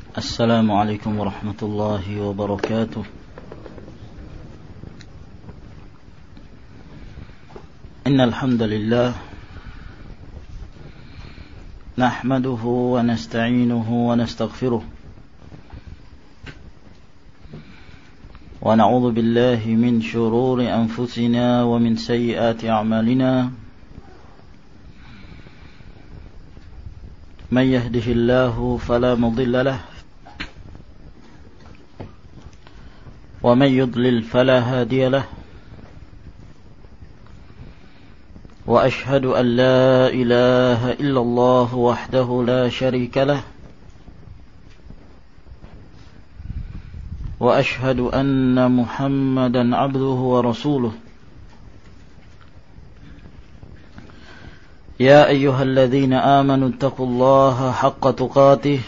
السلام عليكم ورحمة الله وبركاته. إن الحمد لله نحمده ونستعينه ونستغفره ونعوذ بالله من شرور أنفسنا ومن سيئات أعمالنا. من يهده الله فلا مضل له ومن يضلل فلا هادي له. وأشهد أن لا إله إلا الله وحده لا شريك له وأشهد أن محمدا عبده ورسوله. يا أيها الذين آمنوا اتقوا الله حق تقاته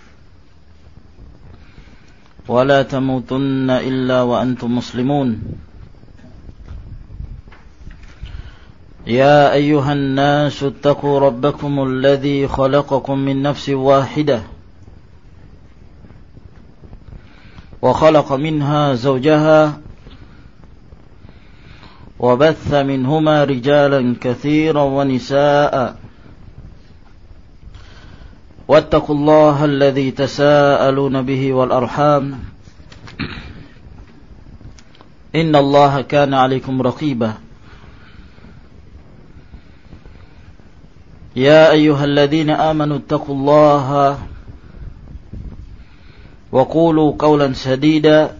ولا تموتن إلا وأنتم مسلمون. يا أيها الناس اتقوا ربكم الذي خلقكم من نفس واحدة وخلق منها زوجها وبث منهما رجالا كثيرا ونساء. واتقوا الله الذي تساءلون به والأرحام إن الله كان عليكم رقيبا. يا أيها الذين آمنوا اتقوا الله وقولوا قولا سديدا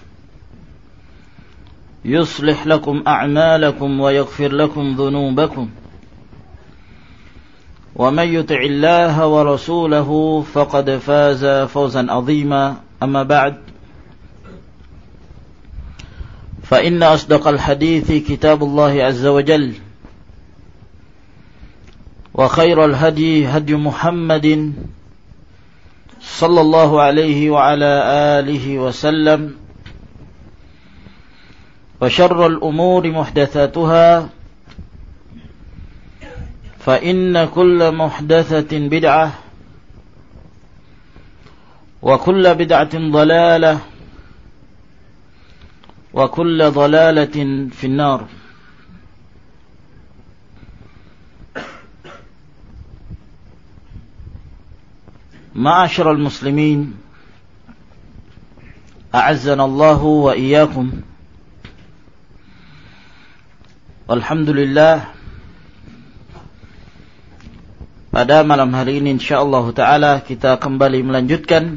يصلح لكم أعمالكم ويغفر لكم ذنوبكم ومن يطع الله ورسوله فقد فاز فوزا عظيما. أما بعد فإن أصدق الحديث كتاب الله عز وجل وخير الهدي هدي محمد صلى الله عليه وعلى آله وسلم وشر الأمور محدثاتها فإن كل محدثة بدعة وكل بدعة ضلالة وكل ضلالة في النار. معاشر المسلمين أعزنا الله وإياكم. Alhamdulillah, pada malam hari ini insyaallah ta'ala kita kembali melanjutkan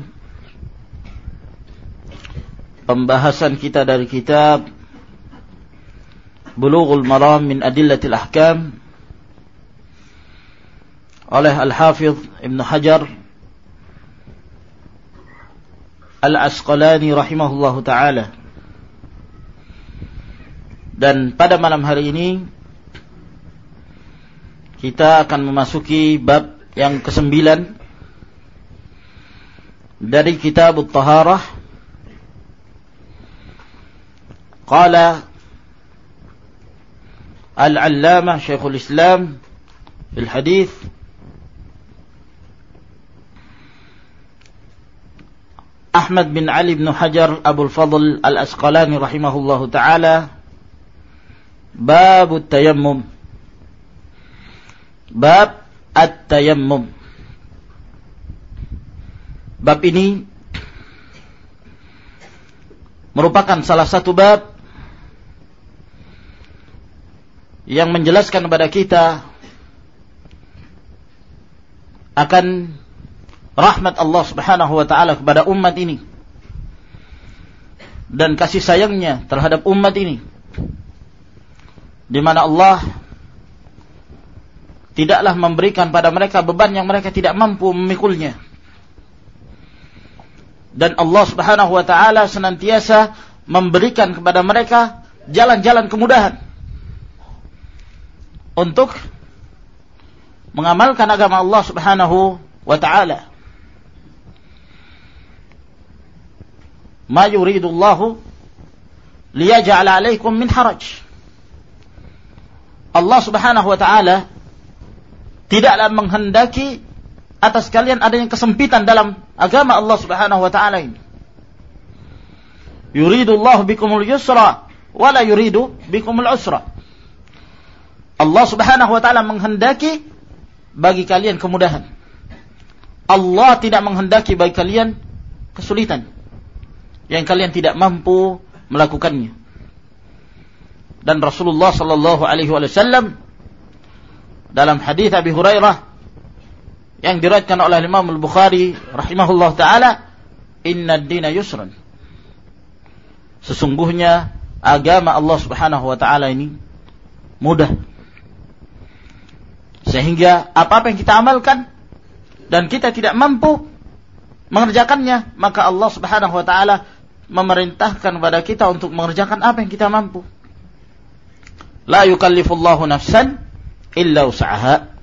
pembahasan kita dari kitab Bulughul Maram min Adillatil Ahkam oleh Al-Hafidh Ibn Hajar Al-Asqalani rahimahullahu ta'ala. Dan pada malam hari ini kita akan memasuki bab yang ke-9 dari kitab At-Taharah. Qala Al-Allamah Syekhul Islam fil Hadith Ahmad bin Ali bin Hajar Abul Fadl Al-Asqalani rahimahullahu ta'ala. Bab at-tayammum. Bab at-tayammum. Bab ini merupakan salah satu bab yang menjelaskan kepada kita akan rahmat Allah Subhanahu wa taala kepada umat ini dan kasih sayangnya terhadap umat ini, di mana Allah tidaklah memberikan pada mereka beban yang mereka tidak mampu memikulnya. Dan Allah Subhanahu wa taala senantiasa memberikan kepada mereka jalan-jalan kemudahan untuk mengamalkan agama Allah Subhanahu wa taala. Ma yuridullahu liyaj'ala 'alaikum min haraj. Allah Subhanahu wa taala tidaklah menghendaki atas kalian adanya kesempitan dalam agama Allah Subhanahu wa taala ini. Yuridullahu bikumul yusra wa la yuridu bikumul usra. Allah Subhanahu wa taala menghendaki bagi kalian kemudahan. Allah tidak menghendaki bagi kalian kesulitan yang kalian tidak mampu melakukannya. Dan Rasulullah sallallahu alaihi wasallam dalam hadis Abi Hurairah yang diriwayatkan oleh Imam Al-Bukhari rahimahullah taala, "Inna ad-dina yusrun." Sesungguhnya agama Allah Subhanahu wa taala ini mudah. Sehingga apa-apa yang kita amalkan dan kita tidak mampu mengerjakannya, maka Allah Subhanahu wa taala memerintahkan kepada kita untuk mengerjakan apa yang kita mampu. La yukallifullahu nafsan illa wus'aha.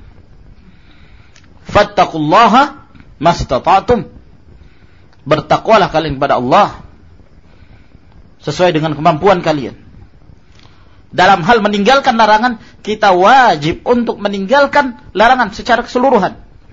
Fattaqullaha mastata'tum. Bertakwalah kalian kepada Allah sesuai dengan kemampuan kalian. Dalam hal meninggalkan larangan, kita wajib untuk meninggalkan larangan secara keseluruhan.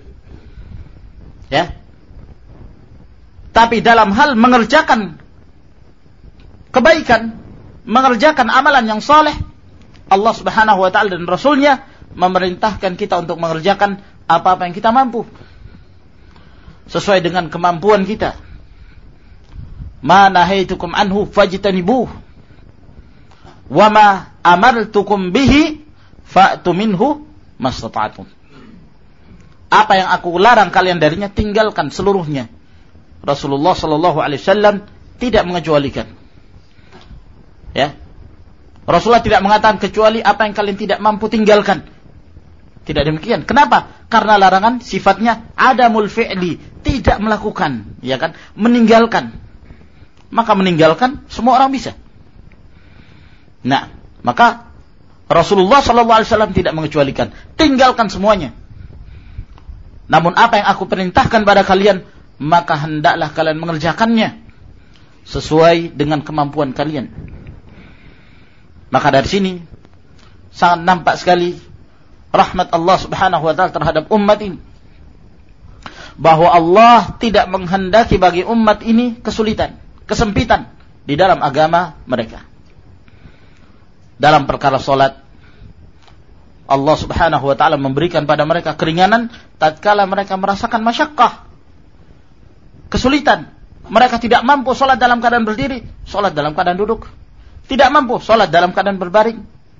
Ya. Tapi dalam hal mengerjakan kebaikan, mengerjakan amalan yang saleh, Allah Subhanahu wa taala dan Rasulnya memerintahkan kita untuk mengerjakan apa-apa yang kita mampu sesuai dengan kemampuan kita. Ma nahaitukum anhu fajtanibuh wa ma amartukum bihi fa'tu minhu mastata'tum. Apa yang aku larang kalian darinya, tinggalkan seluruhnya. Rasulullah sallallahu alaihi wasallam tidak mengecualikan. Ya. Rasulullah tidak mengatakan kecuali apa yang kalian tidak mampu tinggalkan. Tidak demikian. Kenapa? Karena larangan sifatnya adamul fi'li, tidak melakukan, ya kan? Meninggalkan. Maka meninggalkan semua orang bisa. Nah, maka Rasulullah sallallahu alaihi wasallam tidak mengecualikan, tinggalkan semuanya. Namun apa yang aku perintahkan pada kalian, maka hendaklah kalian mengerjakannya sesuai dengan kemampuan kalian. Maka dari sini sangat nampak sekali rahmat Allah Subhanahu wa taala terhadap umat ini, bahwa Allah tidak menghendaki bagi umat ini kesulitan, kesempitan di dalam agama mereka. Dalam perkara salat, Allah Subhanahu wa taala memberikan pada mereka keringanan tatkala mereka merasakan masyaqqah, kesulitan. Mereka tidak mampu salat dalam keadaan berdiri, salat dalam keadaan duduk. Tidak mampu salat dalam keadaan berbaring.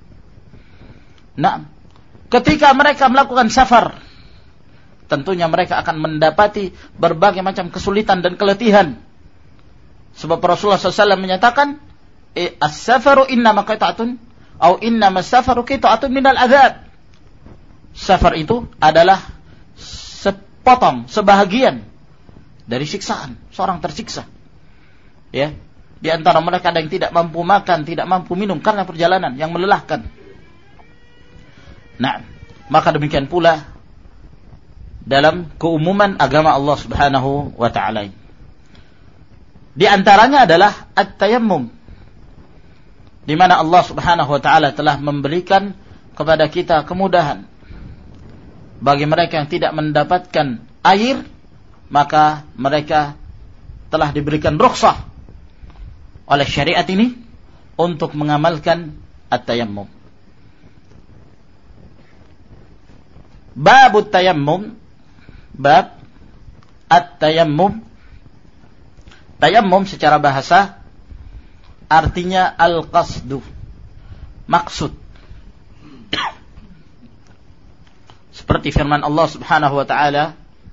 Nah, ketika mereka melakukan safar, tentunya mereka akan mendapati berbagai macam kesulitan dan keletihan. Sebab Rasulullah SAW menyatakan, as-safaru innama qita'atun atau innama as-safaru qita'atun minal adzab. Safar itu adalah sepotong, sebahagian dari siksaan. Seorang tersiksa. Ya. Di antara mereka ada yang tidak mampu makan, tidak mampu minum karena perjalanan yang melelahkan. Nah, maka demikian pula dalam keumuman agama Allah Subhanahu wa taala. Di antaranya adalah at-tayammum, di mana Allah Subhanahu wa taala telah memberikan kepada kita kemudahan. Bagi mereka yang tidak mendapatkan air, maka mereka telah diberikan rukhsah oleh syariat ini untuk mengamalkan at-tayammum. Bab at-tayammum, bab at-tayammum. Tayammum secara bahasa artinya al-qasdu, maksud. Seperti firman Allah Subhanahu wa taala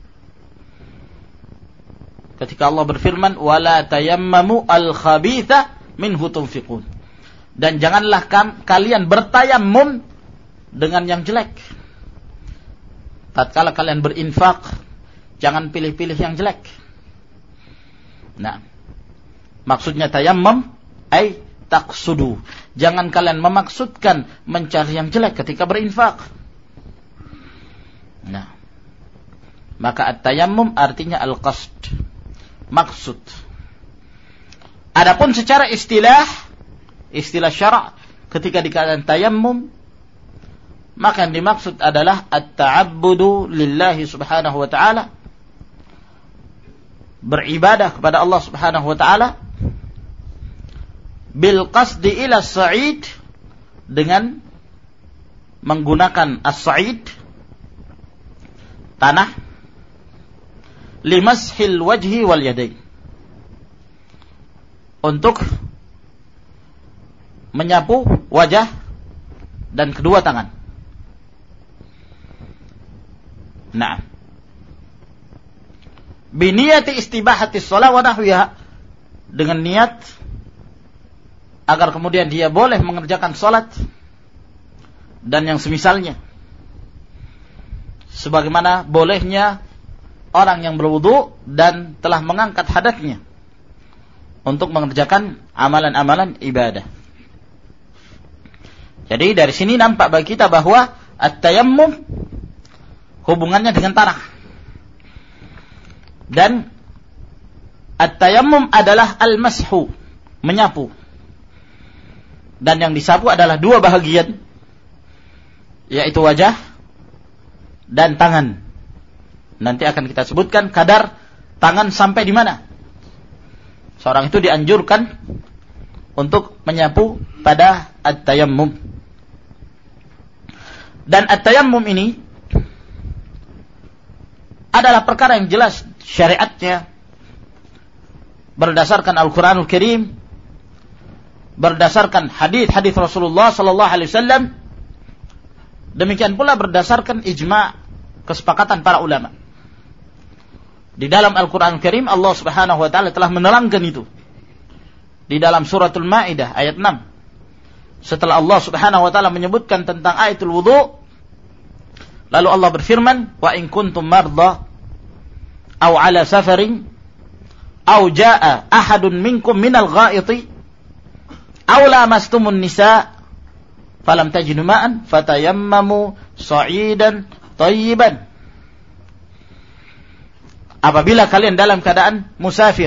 ketika Allah berfirman, wala tayammamu al-khabitha minhu tunfiqun. Dan janganlah kalian bertayammum dengan yang jelek. Tatkala kalian berinfak, jangan pilih-pilih yang jelek. Nah, maksudnya tayammum ay taqsudu. Jangan kalian memaksudkan mencari yang jelek ketika berinfak. Nah, maka at-tayammum artinya al-qasd, maksud. Adapun secara istilah syara', ketika dikatakan tayammum, maka yang dimaksud adalah at-ta'abbudu lillahi subhanahu wa ta'ala, beribadah kepada Allah subhanahu wa ta'ala, bil qasdi ila as-sa'id, dengan menggunakan as-sa'id, tanah, limashil wajhi wal yadain, untuk menyapu wajah dan kedua tangan. Nah, biniyati istibahati shalah wa nahwiha, dengan niat agar kemudian dia boleh mengerjakan salat dan yang semisalnya, sebagaimana bolehnya orang yang berwudu dan telah mengangkat hadatsnya untuk mengerjakan amalan-amalan ibadah. Jadi dari sini nampak bagi kita bahwa at-tayammum hubungannya dengan tanah. Dan at-tayammum adalah al-mashu, menyapu. Dan yang disapu adalah dua bahagian, yaitu wajah dan tangan. Nanti akan kita sebutkan kadar tangan sampai di mana seorang itu dianjurkan untuk menyapu pada at-tayammum. Dan at-tayammum ini adalah perkara yang jelas syariatnya berdasarkan Al-Quranul Karim, berdasarkan hadis-hadis Rasulullah sallallahu alaihi wasallam, demikian pula berdasarkan ijma', kesepakatan para ulama. Di dalam Al-Quranul Karim Allah Subhanahu wa taala telah menerangkan itu. Di dalam suratul Maidah ayat 6. Setelah Allah Subhanahu wa taala menyebutkan tentang ayatul wudu, lalu Allah berfirman, "Wa in kuntum marda aw ala safarin aw jaa ahadun minkum minal ghaiti aw lamastumun nisa falam tajidu ma'an fatayammamu sa'idan thayyiban." Apabila kalian dalam keadaan musafir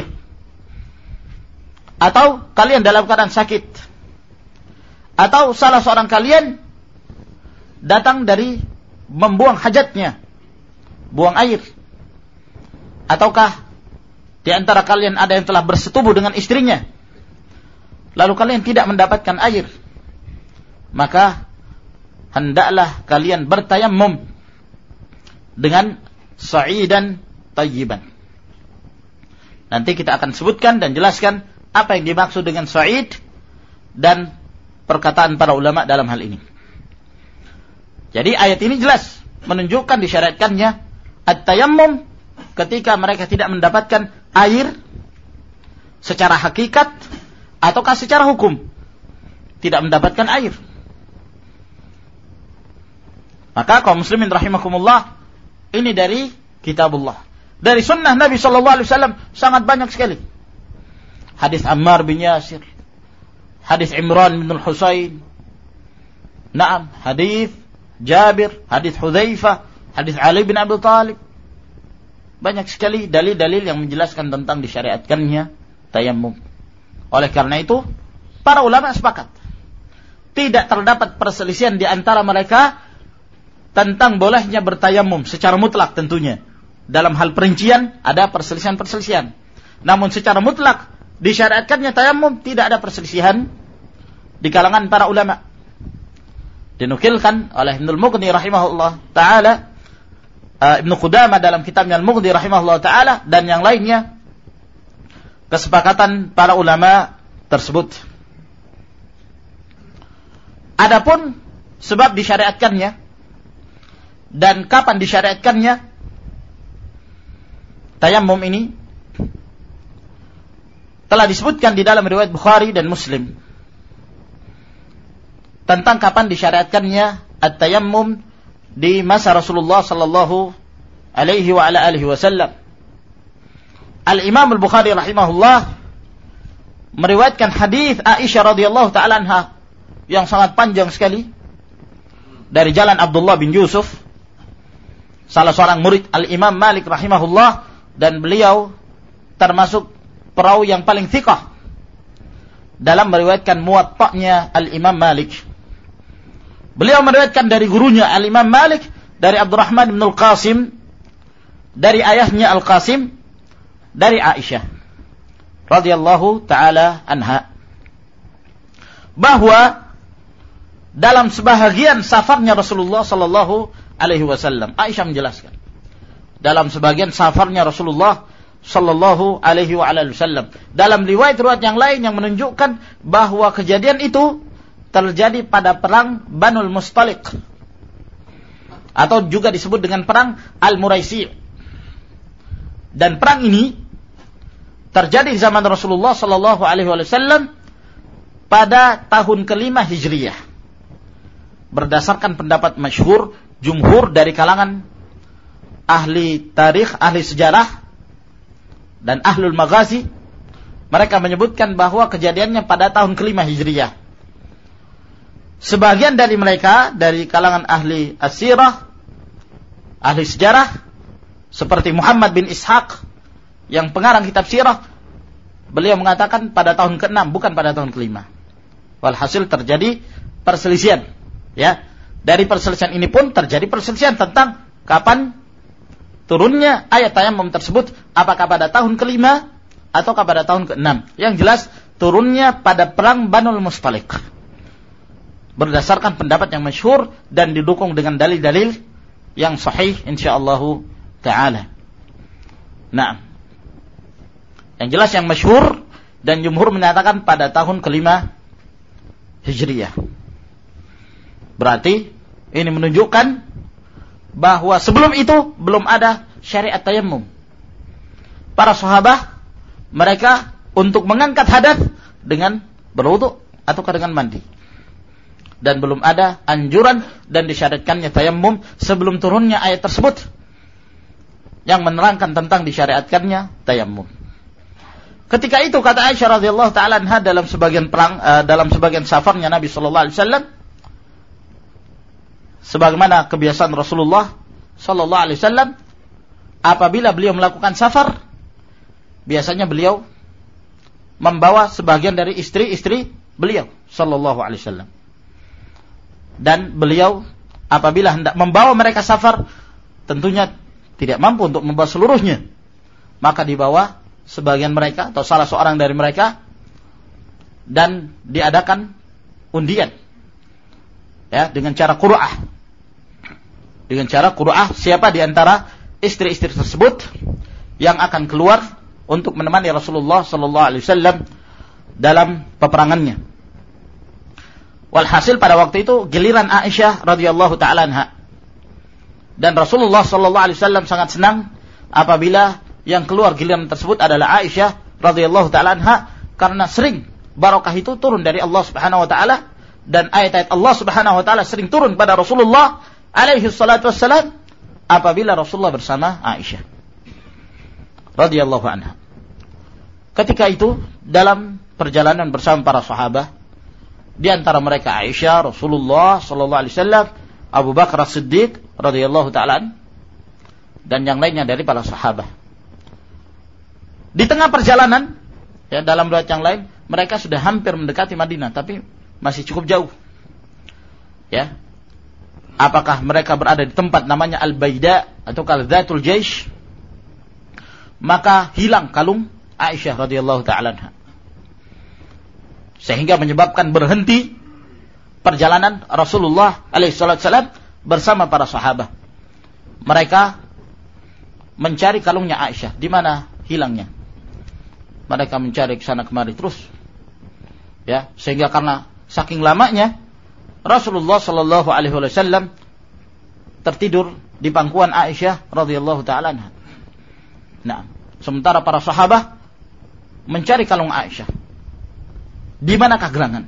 atau kalian dalam keadaan sakit atau salah seorang kalian datang dari membuang hajatnya, buang air, ataukah di antara kalian ada yang telah bersetubuh dengan istrinya lalu kalian tidak mendapatkan air, maka hendaklah kalian bertayammum dengan sa'idan tayyiban. Nanti kita akan sebutkan dan jelaskan apa yang dimaksud dengan sa'id dan perkataan para ulama dalam hal ini. Jadi ayat ini jelas menunjukkan disyariatkannya at-tayammum ketika mereka tidak mendapatkan air secara hakikat ataukah secara hukum tidak mendapatkan air. Maka kaum muslimin rahimakumullah, ini dari kitabullah. Dari sunnah Nabi sallallahu alaihi wasallam sangat banyak sekali. Hadis Ammar bin Yasir, hadis Imran bin Al-Husain, naam, hadis Jabir, hadis Hudzaifah, hadis Ali bin Abi Thalib. Banyak sekali dalil-dalil yang menjelaskan tentang disyariatkannya tayammum. Oleh karena itu, para ulama sepakat tidak terdapat perselisihan di antara mereka tentang bolehnya bertayammum secara mutlak tentunya. Dalam hal perincian ada perselisihan-perselisihan. Namun secara mutlak disyariatkannya tayammum tidak ada perselisihan di kalangan para ulama. Dinukilkan oleh Ibnul Mughni rahimahullah ta'ala, Ibnu Qudamah dalam kitabnya Al-Mughni rahimahullah ta'ala, dan yang lainnya kesepakatan para ulama tersebut. Adapun sebab disyariatkannya dan kapan disyariatkannya tayammum ini telah disebutkan di dalam riwayat Bukhari dan Muslim tentang kapan disyariatkannya at-tayammum di masa Rasulullah sallallahu alaihi wa ala alihi wasallam. Al-Imam Al-Bukhari rahimahullah meriwayatkan hadis Aisyah radhiyallahu taala anha yang sangat panjang sekali dari jalan Abdullah bin Yusuf, salah seorang murid Al-Imam Malik rahimahullah, dan beliau termasuk perawi yang paling thiqah dalam meriwayatkan muwatta'nya Al-Imam Malik. Beliau meriwayatkan dari gurunya Al-Imam Malik dari Abdurrahman bin Al-Qasim dari ayahnya Al-Qasim dari Aisyah radhiyallahu taala anha bahwa dalam sebahagian safarnya Rasulullah sallallahu alaihi wasallam, Aisyah menjelaskan, dalam sebagian safarnya Rasulullah sallallahu alaihi wasallam, dalam riwayat-riwayat yang lain yang menunjukkan bahwa kejadian itu terjadi pada perang Banul Mustaliq atau juga disebut dengan perang Al-Muraisi. Dan perang ini terjadi di zaman Rasulullah sallallahu alaihi wasallam pada tahun ke-5 Hijriyah. Berdasarkan pendapat masyhur jumhur dari kalangan ahli tarikh, ahli sejarah dan ahlul maghazi, mereka menyebutkan bahwa kejadiannya pada tahun ke-5 Hijriyah. Sebagian dari mereka dari kalangan ahli as-sirah, ahli sejarah seperti Muhammad bin Ishaq yang pengarang kitab sirah, beliau mengatakan pada tahun ke-6 bukan pada tahun ke-5. Walhasil terjadi perselisihan, ya. Dari perselisihan ini pun terjadi perselisihan tentang kapan turunnya ayat tayammum tersebut, apakah pada tahun ke-5 ataukah pada tahun ke-6. Yang jelas turunnya pada perang Banul Mustaliq. Berdasarkan pendapat yang masyhur dan didukung dengan dalil-dalil yang sahih insyaallah taala. Nah, yang jelas yang masyhur dan jumhur menyatakan pada tahun ke-5 Hijriyah. Berarti ini menunjukkan bahwa sebelum itu belum ada syariat tayammum. Para sahabat mereka untuk mengangkat hadas dengan berwudu ataukah dengan mandi. Dan belum ada anjuran dan disyariatkannya tayammum sebelum turunnya ayat tersebut yang menerangkan tentang disyariatkannya tayammum. Ketika itu kata Aisyah radhiyallahu taala anha dalam sebagian perang, dalam sebagian safarnya Nabi sallallahu alaihi wasallam, sebagaimana kebiasaan Rasulullah sallallahu alaihi wasallam, apabila beliau melakukan safar, biasanya beliau membawa sebagian dari istri-istri beliau sallallahu alaihi wasallam. Dan beliau apabila hendak membawa mereka safar, tentunya tidak mampu untuk membawa seluruhnya, maka dibawa sebagian mereka atau salah seorang dari mereka dan diadakan undian, ya, dengan cara qur'ah. Dengan cara qur'ah, siapa di antara istri-istri tersebut yang akan keluar untuk menemani Rasulullah sallallahu alaihi wasallam dalam peperangannya. Walhasil pada waktu itu giliran Aisyah radhiyallahu taala anha. Dan Rasulullah sallallahu alaihi wasallam sangat senang apabila yang keluar giliran tersebut adalah Aisyah radhiyallahu taala anha, karena sering barokah itu turun dari Allah Subhanahu wa taala dan ayat-ayat Allah Subhanahu wa taala sering turun pada Rasulullah alaihi salatu wassalam apabila Rasulullah bersama Aisyah radhiyallahu anha. Ketika itu dalam perjalanan bersama para sahabat, di antara mereka Aisyah, Rasulullah sallallahu alaihi wasallam, Abu Bakar As-Siddiq radhiyallahu taala dan yang lainnya dari para sahabat. Di tengah perjalanan, ya, dalam riwayat yang lain, mereka sudah hampir mendekati Madinah, tapi masih cukup jauh. Ya. Apakah mereka berada di tempat namanya Al-Baida atau Dzatul Jaish? Maka hilang kalung Aisyah radhiyallahu taala anha. Sehingga menyebabkan berhenti perjalanan Rasulullah alaihi wasallam bersama para sahabat. Mereka mencari kalungnya Aisyah, di mana hilangnya. Mereka mencari ke sana kemari terus. Ya, sehingga karena saking lamanya Rasulullah sallallahu alaihi wasallam tertidur di pangkuan Aisyah radhiyallahu taala anha. Nah, sementara para sahabat mencari kalung Aisyah. Di manakah gerangan?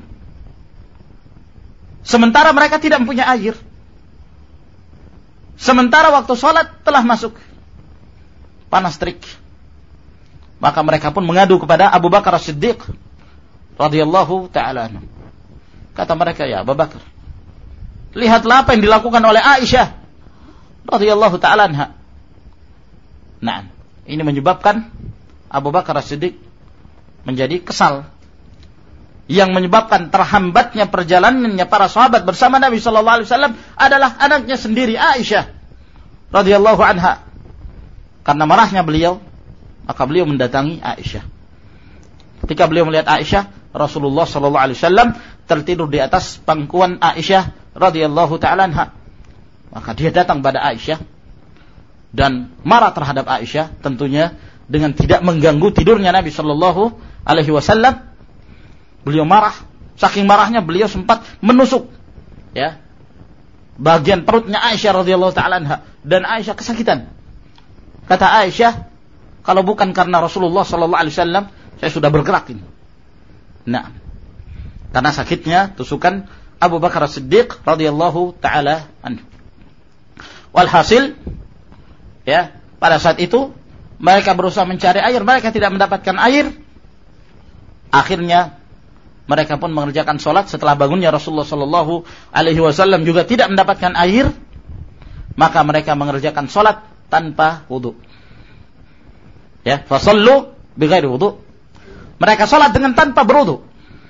Sementara mereka tidak mempunyai air. Sementara waktu sholat telah masuk. Panas terik. Maka mereka pun mengadu kepada Abu Bakar As-Siddiq radhiyallahu ta'ala anhu. Kata mereka, ya Abu Bakar, lihatlah apa yang dilakukan oleh Aisyah radhiyallahu ta'ala anha. Nah, ini menyebabkan Abu Bakar As-Siddiq menjadi kesal. yang menyebabkan terhambatnya perjalanannya para sahabat bersama Nabi sallallahu alaihi wasallam adalah anaknya sendiri Aisyah radhiyallahu anha. Karena marahnya beliau, maka beliau mendatangi Aisyah. Ketika beliau melihat Aisyah, Rasulullah sallallahu alaihi wasallam tertidur di atas pangkuan Aisyah radhiyallahu taala anha. Maka dia datang pada Aisyah dan marah terhadap Aisyah, tentunya dengan tidak mengganggu tidurnya Nabi sallallahu alaihi wasallam. Beliau marah, saking marahnya beliau sempat menusuk ya bagian perutnya Aisyah radhiyallahu taala anha, dan Aisyah kesakitan. Kata Aisyah, kalau bukan karena Rasulullah sallallahu alaihi wasallam, saya sudah bergerak ini. Nah, karena sakitnya tusukan Abu Bakar As-Siddiq radhiyallahu taala anhu. Walhasil ya, pada saat itu mereka berusaha mencari air, mereka tidak mendapatkan air. Akhirnya mereka pun mengerjakan sholat setelah bangunnya Rasulullah sallallahu alaihi wasallam juga tidak mendapatkan air, maka mereka mengerjakan sholat tanpa wudu. Ya, fasallu bighairi wudu. Mereka sholat dengan tanpa berwudu.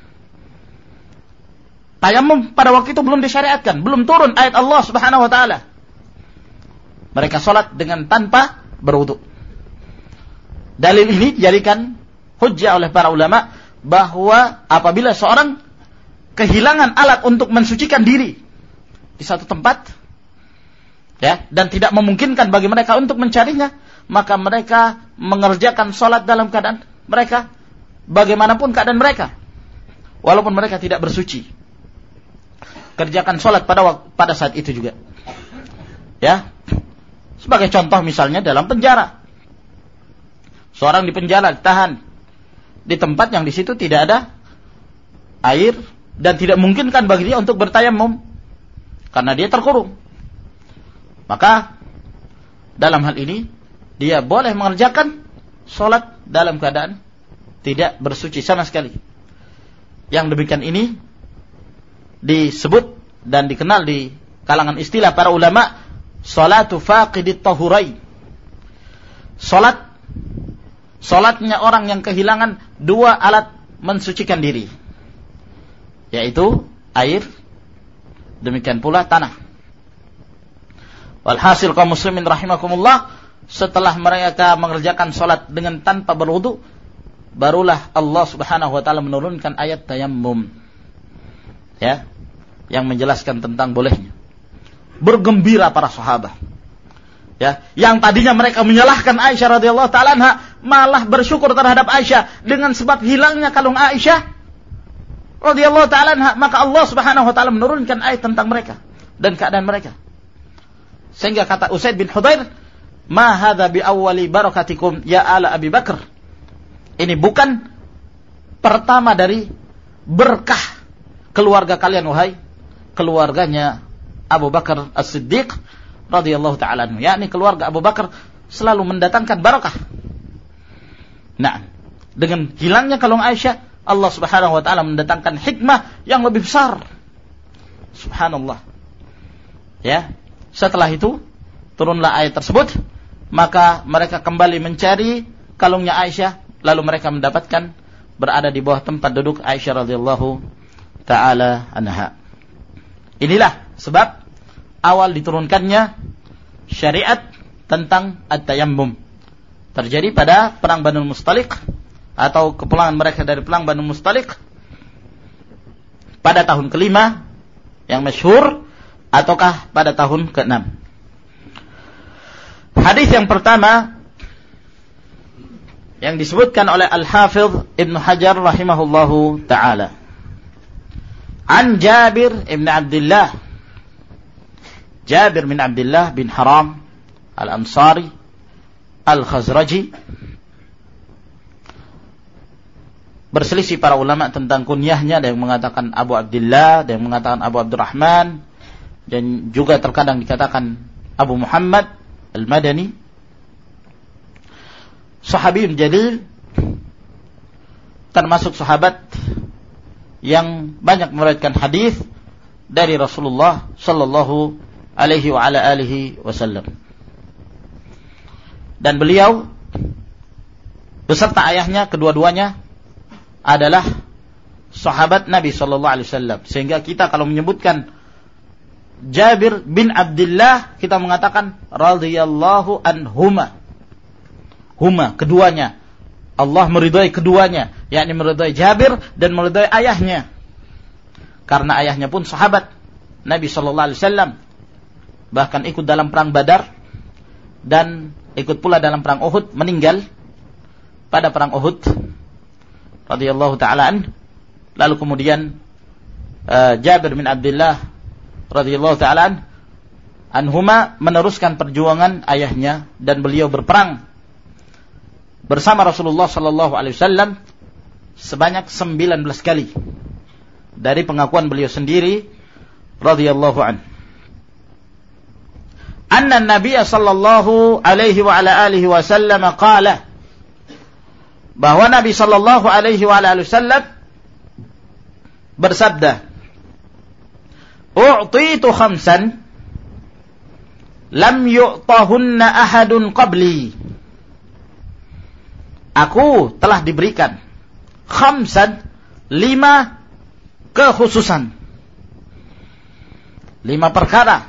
Tayammum pada waktu itu belum disyariatkan, belum turun ayat Allah Subhanahu wa taala. Mereka sholat dengan tanpa berwudu. Dalil ini dijadikan hujjah oleh para ulama bahwa apabila seorang kehilangan alat untuk mensucikan diri di satu tempat ya, dan tidak memungkinkan bagi mereka untuk mencarinya, maka mereka mengerjakan sholat dalam keadaan mereka bagaimanapun keadaan mereka, walaupun mereka tidak bersuci. Kerjakan sholat pada saat itu juga ya. Sebagai contoh misalnya dalam penjara, seorang di penjara ditahan di tempat yang di situ tidak ada air dan tidak memungkinkan bagi dia untuk bertayammum karena dia terkurung. Maka dalam hal ini dia boleh mengerjakan sholat dalam keadaan tidak bersuci sama sekali. Yang demikian ini disebut dan dikenal di kalangan istilah para ulama sholatu faqidit tahurain. Sholatnya orang yang kehilangan dua alat mensucikan diri, yaitu air, demikian pula tanah. Walhasil kaum muslimin rahimakumullah, setelah mereka mengerjakan sholat dengan tanpa berwudu, barulah Allah Subhanahu wa taala menurunkan ayat tayammum ya, yang menjelaskan tentang bolehnya. Bergembira para sahabat ya, yang tadinya mereka menyalahkan Aisyah radhiyallahu taala anha, malah bersyukur terhadap Aisyah dengan sebab hilangnya kalung Aisyah radhiyallahu taala anha, maka Allah Subhanahu wa taala menurunkan ayat tentang mereka dan keadaan mereka. Sehingga kata Usaid bin Hudayr, "Ma hadza bi awwali barakatikum ya ala Abi Bakar." Ini bukan pertama dari berkah keluarga kalian wahai keluarganya Abu Bakar As-Siddiq radhiyallahu ta'ala anhu. Yakni keluarga Abu Bakar selalu mendatangkan barakah. Nah, dengan hilangnya kalung Aisyah, Allah Subhanahu wa taala mendatangkan hikmah yang lebih besar. Subhanallah. Ya, setelah itu turunlah ayat tersebut, maka mereka kembali mencari kalungnya Aisyah, lalu mereka mendapatkan berada di bawah tempat duduk Aisyah radhiyallahu ta'ala anha. Inilah sebab awal diturunkannya syariat tentang at-tayammum. Terjadi pada perang Banu Mustaliq atau kepulangan mereka dari perang Banu Mustaliq pada tahun ke-5 yang masyhur, ataukah pada tahun ke-6. Hadis yang pertama yang disebutkan oleh Al-Hafidh Ibn Hajar rahimahullahu ta'ala, an Jabir ibn Abdullah, Jabir bin Abdullah bin Haram Al-Ansari Al-Khazraji. Berselisih para ulama tentang kunyahnya, ada yang mengatakan Abu Abdullah, ada yang mengatakan Abu Abdurrahman, dan juga terkadang dikatakan Abu Muhammad Al-Madani. Sahabi jalil, termasuk sahabat yang banyak meriwayatkan hadis dari Rasulullah sallallahu alaihi wa ala alihi wasallam. Dan beliau beserta ayahnya, kedua-duanya adalah sahabat Nabi sallallahu alaihi wasallam. Sehingga kita kalau menyebutkan Jabir bin Abdullah, kita mengatakan radhiyallahu anhuma. Huma, keduanya. Allah meridai keduanya, yakni meridai Jabir dan meridai ayahnya. Karena ayahnya pun sahabat Nabi sallallahu alaihi wasallam. Bahkan ikut dalam perang Badar dan ikut pula dalam perang Uhud, meninggal pada perang Uhud radhiyallahu taala an. Lalu kemudian Jabir bin Abdullah radhiyallahu taala anhuma meneruskan perjuangan ayahnya dan beliau berperang bersama Rasulullah sallallahu alaihi wasallam sebanyak 19 kali. Dari pengakuan beliau sendiri radhiyallahu an. Anna Nabi sallallahu alaihi wa ala alihi wasallam qala, bahwa Nabi sallallahu alaihi wa ala alihi wasallam bersabda, "U'titu khamsan lam yu'tahunna ahadun qabli." Aku telah diberikan khamsan, 5 kekhususan, 5 perkara.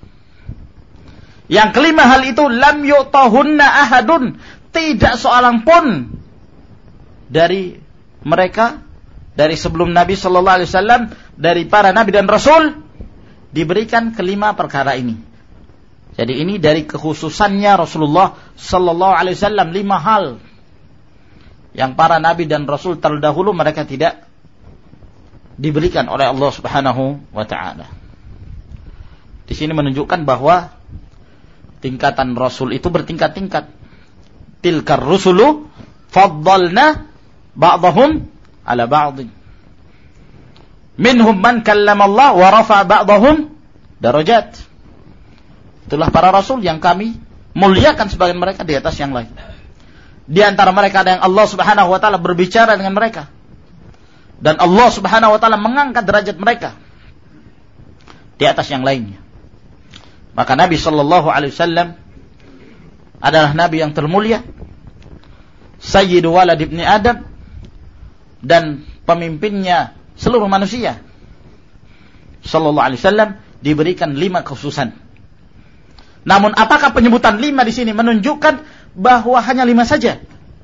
Yang kelima hal itu lam yu'tahunna ahadun, tidak seorang pun dari mereka, dari sebelum Nabi sallallahu alaihi wasallam, dari para nabi dan rasul, diberikan kelima perkara ini. Jadi ini dari kekhususannya Rasulullah sallallahu alaihi wasallam, 5 hal yang para nabi dan rasul terdahulu mereka tidak diberikan oleh Allah Subhanahu wa taala. Di sini menunjukkan bahwa tingkatan rasul itu bertingkat-tingkat. Tilkar rusulu faddalna ba'dahum ala ba'd. Minhum man kallama Allah wa rafa'a ba'dahum darajat. Itulah para rasul yang kami muliakan sebagian mereka di atas yang lain. Di antara mereka ada yang Allah Subhanahu wa taala berbicara dengan mereka, dan Allah Subhanahu wa taala mengangkat derajat mereka di atas yang lainnya. Maka Nabi sallallahu alaihi wasallam adalah nabi yang termulia, sayyidu walad ibni Adam, dan pemimpinnya seluruh manusia. Sallallahu alaihi wasallam diberikan 5 kekhususan. Namun apakah penyebutan 5 di sini menunjukkan bahwa hanya 5 saja?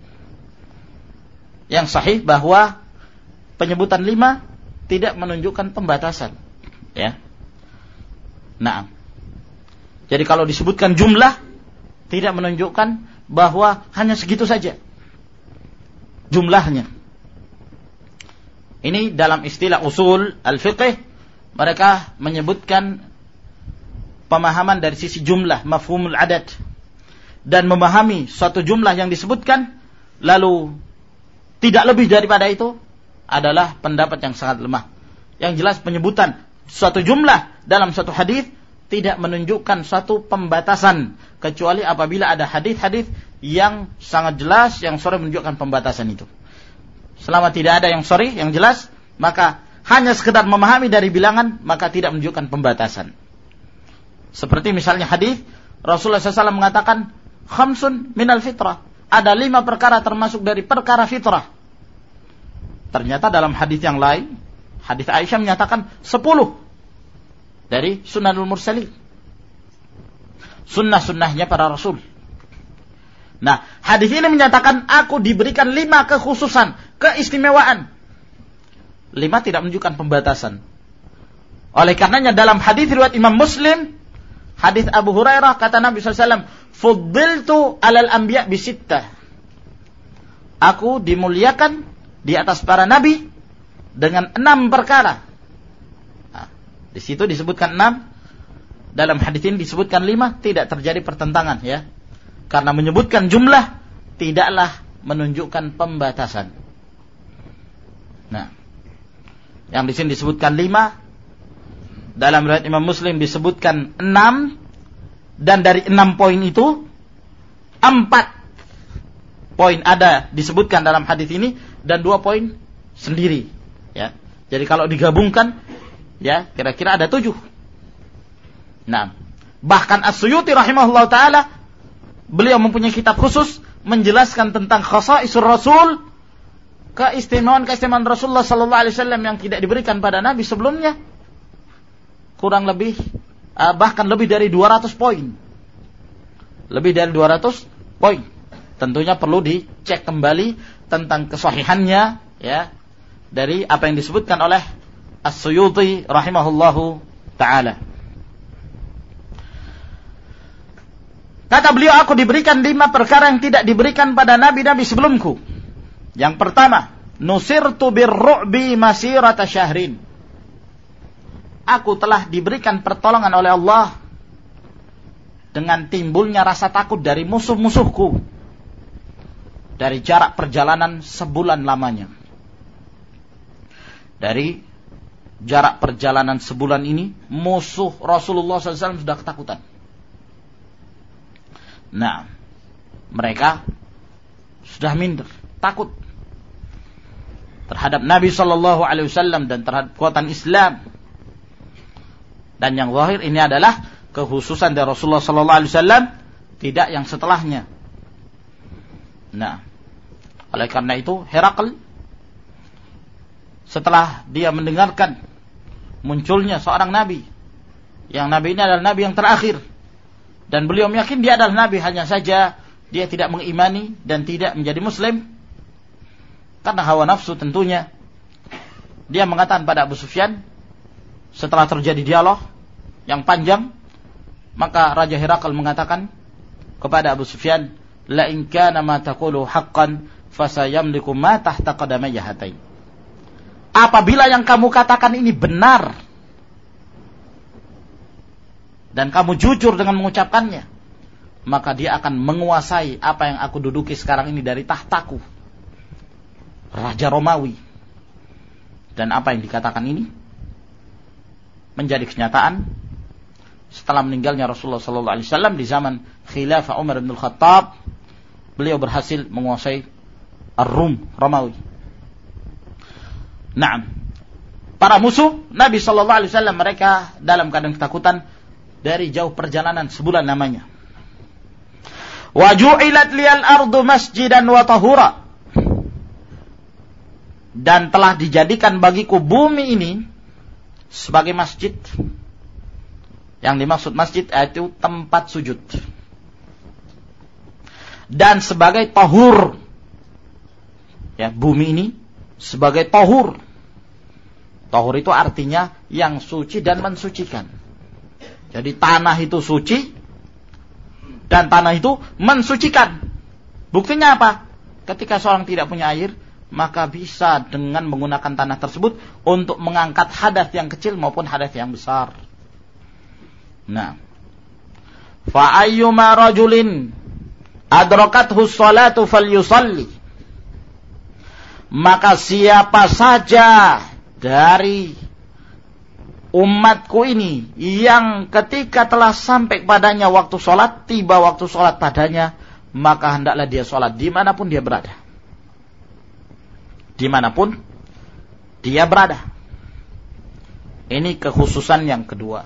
Yang sahih bahwa penyebutan 5 tidak menunjukkan pembatasan, ya. Nah, jadi kalau disebutkan jumlah tidak menunjukkan bahwa hanya segitu saja jumlahnya. Ini dalam istilah usul al-fiqh mereka menyebutkan pemahaman dari sisi jumlah, mafhumul adad, dan memahami suatu jumlah yang disebutkan lalu tidak lebih daripada itu adalah pendapat yang sangat lemah. Yang jelas penyebutan suatu jumlah dalam suatu hadis tidak menunjukkan suatu pembatasan, kecuali apabila ada hadis-hadis yang sangat jelas yang sharih menunjukkan pembatasan itu. Selama tidak ada yang sharih yang jelas, maka hanya sekedar memahami dari bilangan, maka tidak menunjukkan pembatasan. Seperti misalnya hadis Rasulullah SAW mengatakan khamsun minal fitrah, ada 5 perkara termasuk dari perkara fitrah. Ternyata dalam hadis yang lain, hadis Aisyah menyatakan 10 dari sunnahul mursalin, sunnah-sunnahnya para rasul. Nah, hadis ini menyatakan aku diberikan 5 kekhususan, keistimewaan. 5 tidak menunjukkan pembatasan. Oleh karenanya dalam hadis riwayat Imam Muslim, hadis Abu Hurairah, kata Nabi SAW, fuddiltu alal anbiya bisittah. Aku dimuliakan di atas para nabi dengan 6 perkara. Nah, di situ disebutkan 6, dalam hadis ini disebutkan 5, tidak terjadi pertentangan, ya. Karena menyebutkan jumlah tidaklah menunjukkan pembatasan. Nah, yang di sini disebutkan 5, dalam riwayat Imam Muslim disebutkan 6, dan dari 6 poin itu 4 poin ada disebutkan dalam hadis ini dan 2 poin sendiri, ya. Jadi kalau digabungkan, ya, kira-kira ada 7. Nah, bahkan As-Suyuti rahimahullah taala beliau mempunyai kitab khusus menjelaskan tentang khasaisur Rasul keistimewaan Rasulullah sallallahu alaihi wasallam yang tidak diberikan pada nabi sebelumnya, kurang lebih bahkan lebih dari 200 poin. Lebih dari 200 poin. Tentunya perlu dicek kembali tentang kesahihannya, ya, dari apa yang disebutkan oleh As-Suyuti rahimahullahu taala. Kata beliau, aku diberikan 5 perkara yang tidak diberikan pada nabi-nabi sebelumku. Yang pertama, nusirtu birru'bi masirata syahrin. Aku telah diberikan pertolongan oleh Allah dengan timbulnya rasa takut dari musuh-musuhku dari jarak perjalanan sebulan lamanya. Dari jarak perjalanan sebulan ini, musuh Rasulullah SAW sudah ketakutan. Nah, mereka sudah minder, takut terhadap Nabi SAW dan terhadap kekuatan Islam. Dan yang zahir ini adalah kekhususan dari Rasulullah SAW, tidak yang setelahnya. Nah, oleh karena itu Herakl setelah dia mendengarkan munculnya seorang nabi, yang nabi ini adalah nabi yang terakhir, dan beliau meyakini dia adalah nabi, hanya saja dia tidak mengimani dan tidak menjadi muslim karena hawa nafsu tentunya. Dia mengatakan pada Abu Sufyan setelah terjadi dialog yang panjang, maka Raja Herakl mengatakan kepada Abu Sufyan, la in kana ma taqulu haqqan fasayamliku ma tahta qadamayya hatain. Apabila yang kamu katakan ini benar dan kamu jujur dengan mengucapkannya, maka dia akan menguasai apa yang aku duduki sekarang ini dari tahtaku, Raja Romawi. Dan apa yang dikatakan ini menjadi kenyataan setelah meninggalnya Rasulullah SAW di zaman Khilafah Umar bin Khattab. Beliau berhasil menguasai Ar-Rum, Romawi. Naam, para musuh Nabi SAW mereka dalam keadaan ketakutan dari jauh perjalanan sebulan namanya. Wa ju'ilat liyal ardu masjidan wa tahura. Dan telah dijadikan bagiku bumi ini sebagai masjid. Yang dimaksud masjid itu tempat sujud. Dan sebagai tahur. Ya, bumi ini sebagai tahur. Tahur itu artinya yang suci dan mensucikan. Jadi tanah itu suci dan tanah itu mensucikan. Buktinya apa? Ketika seorang tidak punya air, maka bisa dengan menggunakan tanah tersebut untuk mengangkat hadas yang kecil maupun hadas yang besar. Nah, fa ayyuma rajulin adrakathu sholatu falyusalli. Maka siapa saja dari umatku ini yang ketika telah sampai padanya waktu sholat, tiba waktu sholat padanya, maka hendaklah dia sholat dimanapun dia berada. Dimanapun dia berada. Ini kekhususan yang kedua.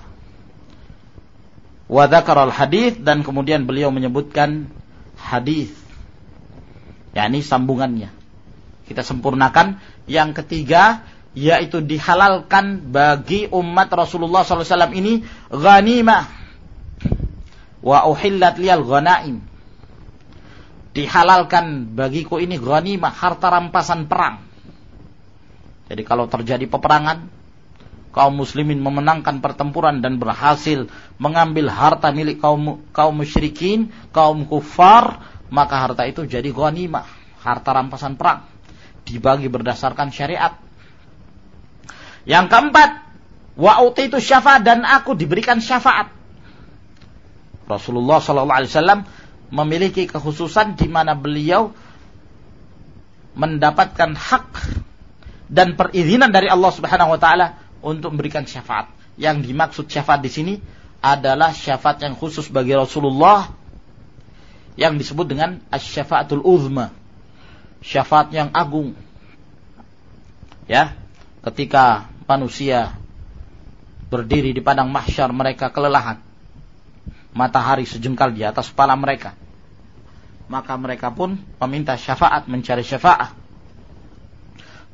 Wa dzakaral hadits, dan kemudian beliau menyebutkan hadis, yakni sambungannya. Kita sempurnakan. Yang ketiga, yaitu dihalalkan bagi umat Rasulullah SAW ini ghanimah. Wa uhillat liyal ghanaim. Dihalalkan bagiku ini ghanimah, harta rampasan perang. Jadi kalau terjadi peperangan, kaum muslimin memenangkan pertempuran dan berhasil mengambil harta milik kaum musyrikin, kaum kufar, maka harta itu jadi ghanimah, harta rampasan perang, dibagi berdasarkan syariat. Yang keempat, wa utitu syafaat, dan aku diberikan syafaat. Rasulullah SAW memiliki kekhususan di mana beliau mendapatkan hak dan perizinan dari Allah Subhanahu wa taala untuk memberikan syafaat. Yang dimaksud syafaat di sini adalah syafaat yang khusus bagi Rasulullah yang disebut dengan asy-syafaatul uzma, syafaat yang agung. Ya, ketika manusia berdiri di padang mahsyar, mereka kelelahan, matahari sejengkal di atas kepala mereka, maka mereka pun meminta syafaat, mencari syafaat.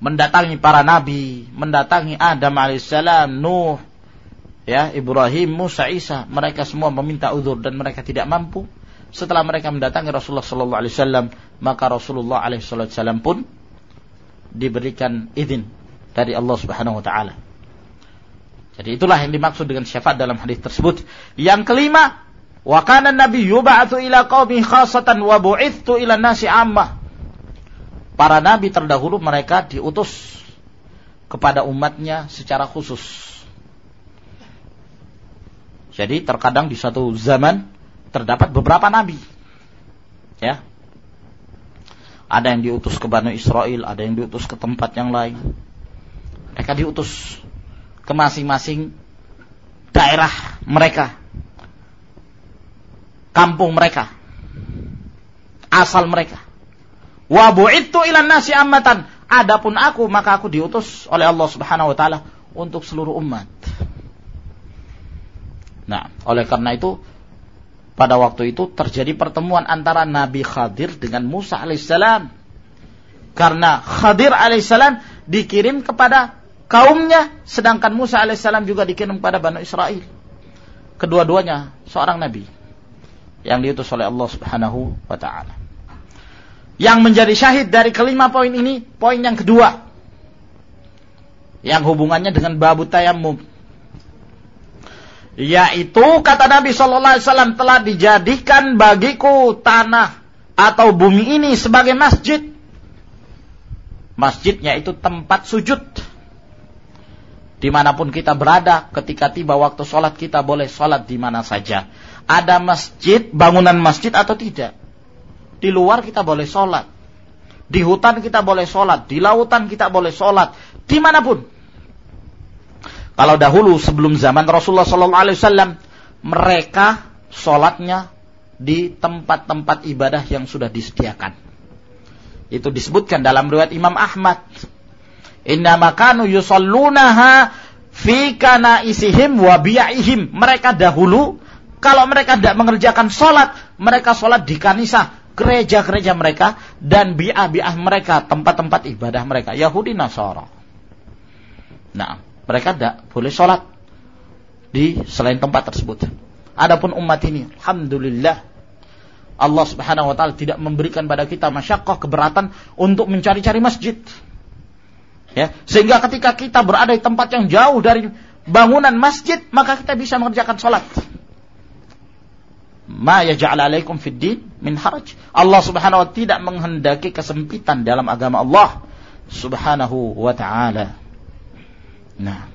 mendatangi para nabi, mendatangi Adam alaihissalam, Nuh, ya, Ibrahim, Musa, Isa, mereka semua meminta uzur dan mereka tidak mampu. Setelah mereka mendatangi Rasulullah sallallahu alaihi wasallam, maka Rasulullah alaihi wasallam pun diberikan izin dari Allah Subhanahu wa taala. Jadi itulah yang dimaksud dengan syafaat dalam hadis tersebut. Yang kelima, wa kana an-nabiy yub'atsu ila qaumi khassatan wa bu'ithtu ila nasi 'ammah. Para nabi terdahulu mereka diutus kepada umatnya secara khusus. Jadi terkadang di suatu zaman terdapat beberapa nabi. Ya. Ada yang diutus ke Bani Israel, ada yang diutus ke tempat yang lain. Mereka diutus ke masing-masing daerah mereka, kampung mereka, asal mereka. Wa bu'ittu ilan nasi ammatan. Adapun aku, maka aku diutus oleh Allah Subhanahu wa taala untuk seluruh umat. Nah, oleh karena itu pada waktu itu terjadi pertemuan antara Nabi Khadir dengan Musa alaihissalam. Karena Khadir alaihissalam dikirim kepada kaumnya, sedangkan Musa alaihissalam juga dikirim kepada Bani Israel. Kedua-duanya seorang nabi yang diutus oleh Allah Subhanahu wa taala. Yang menjadi syahid dari kelima poin ini, poin yang kedua, yang hubungannya dengan babu tayammum, yaitu kata Nabi sallallahu alaihi wasallam, telah dijadikan bagiku tanah atau bumi ini sebagai masjid. Masjid yaitu tempat sujud. Dimanapun kita berada, ketika tiba waktu sholat, kita boleh sholat di mana saja. Ada masjid, bangunan masjid atau tidak. Di luar kita boleh sholat. Di hutan kita boleh sholat. Di lautan kita boleh sholat. Dimanapun. Kalau dahulu sebelum zaman Rasulullah SAW, mereka sholatnya di tempat-tempat ibadah yang sudah disediakan. Itu disebutkan dalam riwayat Imam Ahmad. Innama kanu yusallunaha fi kanaisihim wa bi'ihim. Mereka dahulu, kalau mereka tidak mengerjakan sholat, mereka sholat di kanisah, gereja-gereja mereka, dan bi'ah-bi'ah mereka, tempat-tempat ibadah mereka, Yahudi Nasara. Nah, mereka tidak boleh sholat di selain tempat tersebut. Adapun umat ini, alhamdulillah, Allah Subhanahu wa taala tidak memberikan pada kita masyaqqah, keberatan untuk mencari-cari masjid. Ya, sehingga ketika kita berada di tempat yang jauh dari bangunan masjid, maka kita bisa mengerjakan sholat. Ma yaj'al 'alaikum fid din min haraj. Allah Subhanahu wa taala tidak menghendaki kesempitan dalam agama Allah Subhanahu wa taala. Nah,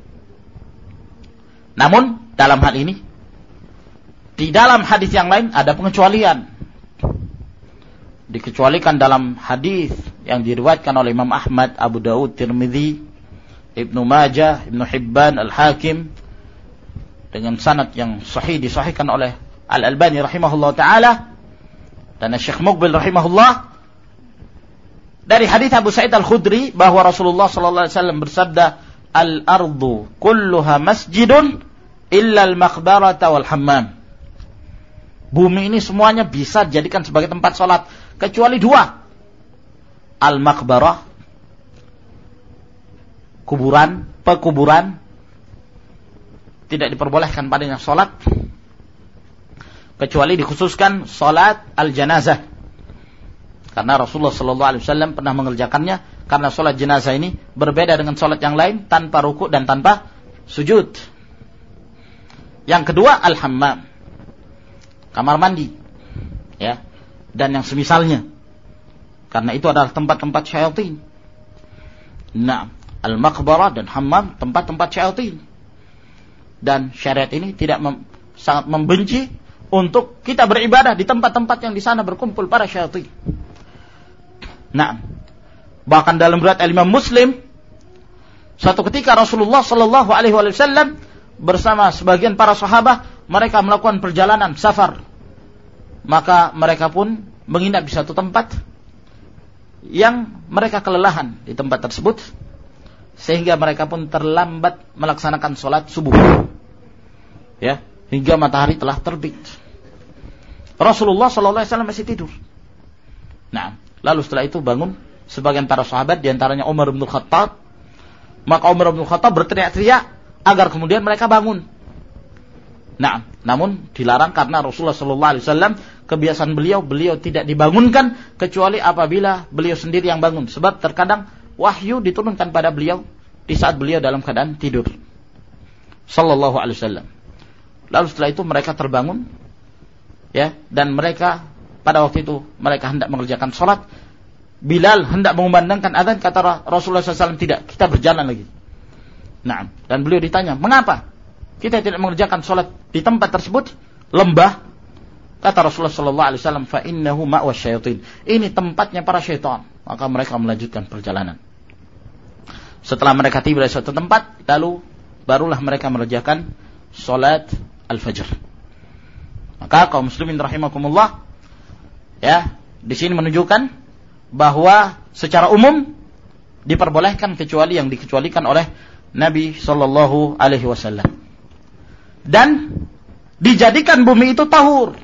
namun dalam hal ini, di dalam hadis yang lain ada pengecualian. Dikecualikan dalam hadis yang diriwayatkan oleh Imam Ahmad, Abu Dawud, Tirmidzi, Ibnu Majah, Ibnu Hibban, Al-Hakim dengan sanad yang sahih, disahihkan oleh Al-Albani rahimahullah taala dan Syekh Muqbil rahimahullah, dari hadis Abu Sa'id Al-Khudri bahwa Rasulullah sallallahu alaihi wasallam bersabda, al-ardu kulluha masjidun illa al-maqbarata wal hammam. Bumi ini semuanya bisa dijadikan sebagai tempat sholat, kecuali dua. Al-maqbarah, kuburan, pekuburan, tidak diperbolehkan padanya sholat, kecuali dikhususkan sholat al-janazah. Karena Rasulullah SAW pernah mengerjakannya, karena sholat jenazah ini berbeda dengan sholat yang lain, tanpa ruku dan tanpa sujud. Yang kedua, al-hammam, kamar mandi, ya, dan yang semisalnya, karena itu adalah tempat-tempat syaitan. Nah, al-maqbarah dan hammam tempat-tempat syaitan, dan syariat ini tidak sangat membenci untuk kita beribadah di tempat-tempat yang di sana berkumpul para syaitan. Nah, bahkan dalam riwayat Imam Muslim, suatu ketika Rasulullah sallallahu alaihi wasallam bersama sebagian para sahabat, mereka melakukan perjalanan safar. Maka mereka pun menginap di satu tempat yang mereka kelelahan di tempat tersebut, sehingga mereka pun terlambat melaksanakan sholat subuh. Ya, hingga matahari telah terbit. Rasulullah sallallahu alaihi wasallam masih tidur. Nah, lalu setelah itu bangun sebagian para sahabat, diantaranya Umar bin Khattab. Maka Umar bin Khattab berteriak-teriak agar kemudian mereka bangun. Nah, namun dilarang karena Rasulullah SAW kebiasaan beliau tidak dibangunkan kecuali apabila beliau sendiri yang bangun. Sebab terkadang wahyu diturunkan pada beliau di saat beliau dalam keadaan tidur. Sallallahu alaihi wasallam. Lalu setelah itu mereka terbangun, ya, dan mereka pada waktu itu mereka hendak mengerjakan sholat. Bilal hendak mengumandangkan azan, kata Rasulullah SAW, tidak, kita berjalan lagi. Nah, dan beliau ditanya, mengapa kita tidak mengerjakan sholat di tempat tersebut? Lembah. Kata Rasulullah SAW, fa innahu ma'wa syaitin. Ini tempatnya para syaitan. Maka mereka melanjutkan perjalanan. Setelah mereka tiba di suatu tempat, lalu barulah mereka mengerjakan sholat al-fajr. Maka kaum muslimin rahimakumullah, ya, di sini menunjukkan bahwa secara umum diperbolehkan kecuali yang dikecualikan oleh Nabi sallallahu alaihi wasallam. Dan dijadikan bumi itu tahur,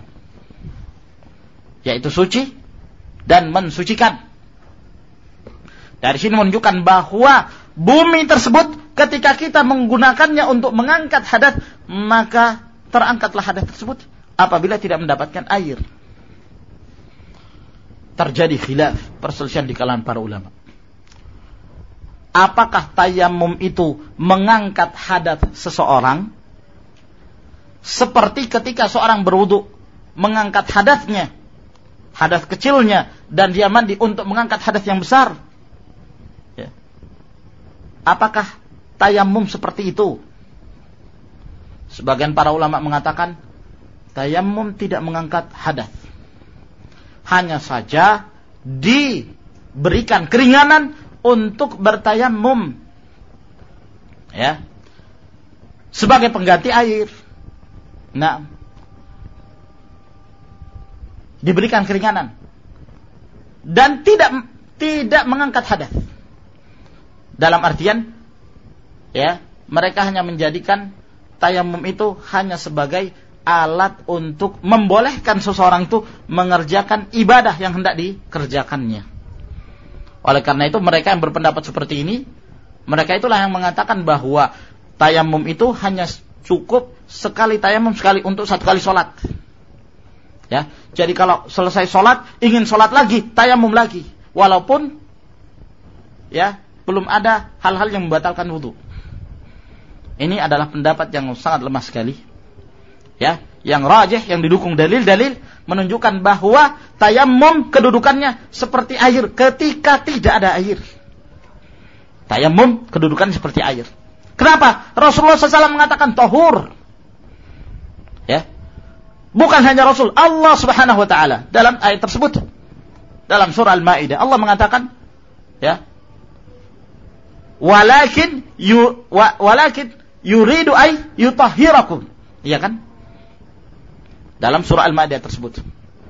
yaitu suci dan mensucikan. Dari sini menunjukkan bahwa bumi tersebut ketika kita menggunakannya untuk mengangkat hadas, maka terangkatlah hadas tersebut apabila tidak mendapatkan air. Terjadi khilaf, perselisihan di kalangan para ulama. Apakah tayamum itu mengangkat hadas seseorang? Seperti ketika seorang berwudu, mengangkat hadasnya, hadas kecilnya, dan dia mandi untuk mengangkat hadas yang besar. Ya. Apakah tayamum seperti itu? Sebagian para ulama mengatakan, tayamum tidak mengangkat hadas. Hanya saja diberikan keringanan untuk bertayamum, ya, sebagai pengganti air. Nah, diberikan keringanan dan tidak mengangkat hadas. Dalam artian, ya, mereka hanya menjadikan tayamum itu hanya sebagai alat untuk membolehkan seseorang itu mengerjakan ibadah yang hendak dikerjakannya. Oleh karena itu mereka yang berpendapat seperti ini, mereka itulah yang mengatakan bahwa tayamum itu hanya cukup sekali tayamum, sekali untuk satu kali sholat. Ya, jadi kalau selesai sholat, ingin sholat lagi, tayamum lagi, walaupun ya belum ada hal-hal yang membatalkan wudu. Ini adalah pendapat yang sangat lemah sekali. Ya, yang rajih, yang didukung dalil-dalil menunjukkan bahwa tayamum kedudukannya seperti air ketika tidak ada air. Tayamum kedudukannya seperti air. Kenapa? Rasulullah SAW mengatakan tahur. Ya, bukan hanya Rasul, Allah Subhanahu Wa Taala dalam ayat tersebut, dalam surah Al-Maidah, Allah mengatakan, ya, walakin yuridu ay yutahhirakum. Iya kan? Dalam surah Al-Maidah tersebut.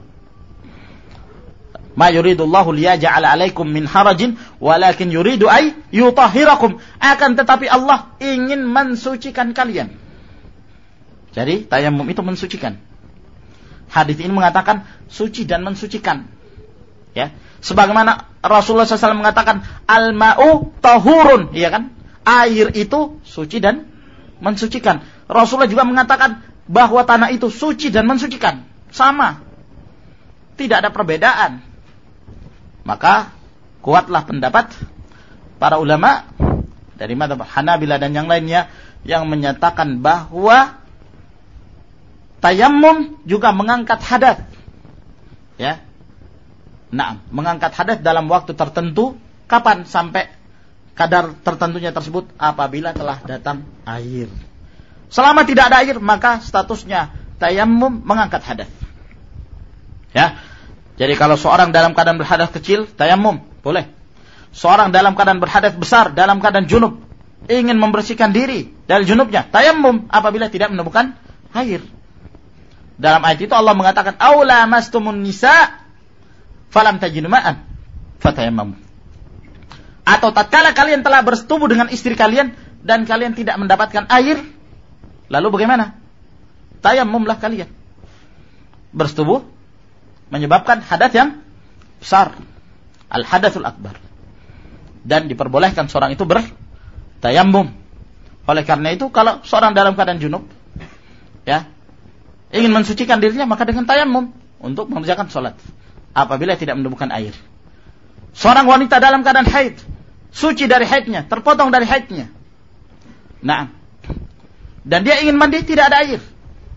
Ma yuridullahu liyaj'ala 'alaikum min harajin walakin yuridu ay yutahhirakum. Akan tetapi Allah ingin mensucikan kalian. Jadi tayamum itu mensucikan. Hadis ini mengatakan suci dan mensucikan. Ya, sebagaimana Rasulullah SAW mengatakan al-ma'u tahurun, iya kan? Air itu suci dan mensucikan. Rasulullah juga mengatakan bahwa tanah itu suci dan mensucikan. Sama. Tidak ada perbedaan. Maka kuatlah pendapat para ulama dari mazhab Hanabilah dan yang lainnya yang menyatakan bahwa tayamum juga mengangkat hadas. Ya. Nah, mengangkat hadas dalam waktu tertentu. Kapan? Sampai kadar tertentunya tersebut apabila telah datang air. Selama tidak ada air, maka statusnya tayamum mengangkat hadas. Ya. Jadi kalau seorang dalam keadaan berhadas kecil, tayamum boleh. Seorang dalam keadaan berhadas besar, dalam keadaan junub, ingin membersihkan diri dari junubnya, tayamum apabila tidak menemukan air. Dalam ayat itu Allah mengatakan, "Aula mastumun nisa falam tajidu ma'an fatayammamu." Atau tatkala kalian telah bersetubuh dengan istri kalian dan kalian tidak mendapatkan air, lalu bagaimana? Tayammumlah kalian. Bersetubuh menyebabkan hadas yang besar, al-hadatsul akbar. Dan diperbolehkan seorang itu bertayamum. Oleh karena itu kalau seorang dalam keadaan junub, ya, ingin mensucikan dirinya, maka dengan tayamum untuk mengerjakan sholat apabila tidak menemukan air. Seorang wanita dalam keadaan haid, suci dari haidnya, terpotong dari haidnya, nah, dan dia ingin mandi, tidak ada air,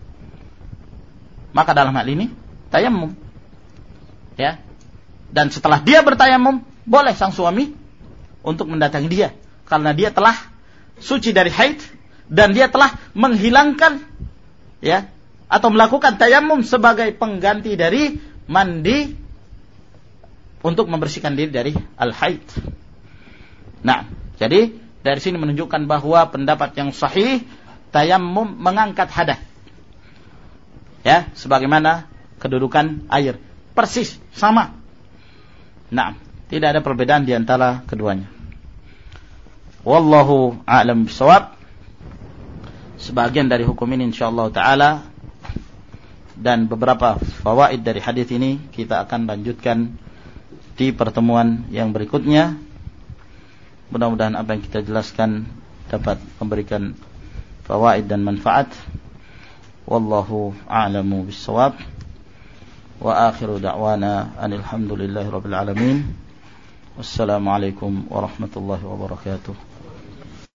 maka dalam hal ini tayamum, ya. Dan setelah dia bertayamum, boleh sang suami untuk mendatangi dia, karena dia telah suci dari haid dan dia telah menghilangkan, ya, atau melakukan tayamum sebagai pengganti dari mandi untuk membersihkan diri dari al-haid. Nah, jadi dari sini menunjukkan bahwa pendapat yang sahih, tayamum mengangkat hadas, ya, sebagaimana kedudukan air, persis sama. Nah, tidak ada perbedaan di antara keduanya. Wallahu a'lam bishawab. Sebagian dari hukum ini insyaallah taala dan beberapa fawaid dari hadis ini kita akan lanjutkan di pertemuan yang berikutnya. Mudah-mudahan apa yang kita jelaskan dapat memberikan fawaid dan manfaat. Wallahu a'lamu bishawab. Wa akhiru da'wana alhamdulillahi rabbil alamin. Wassalamualaikum warahmatullahi wabarakatuh.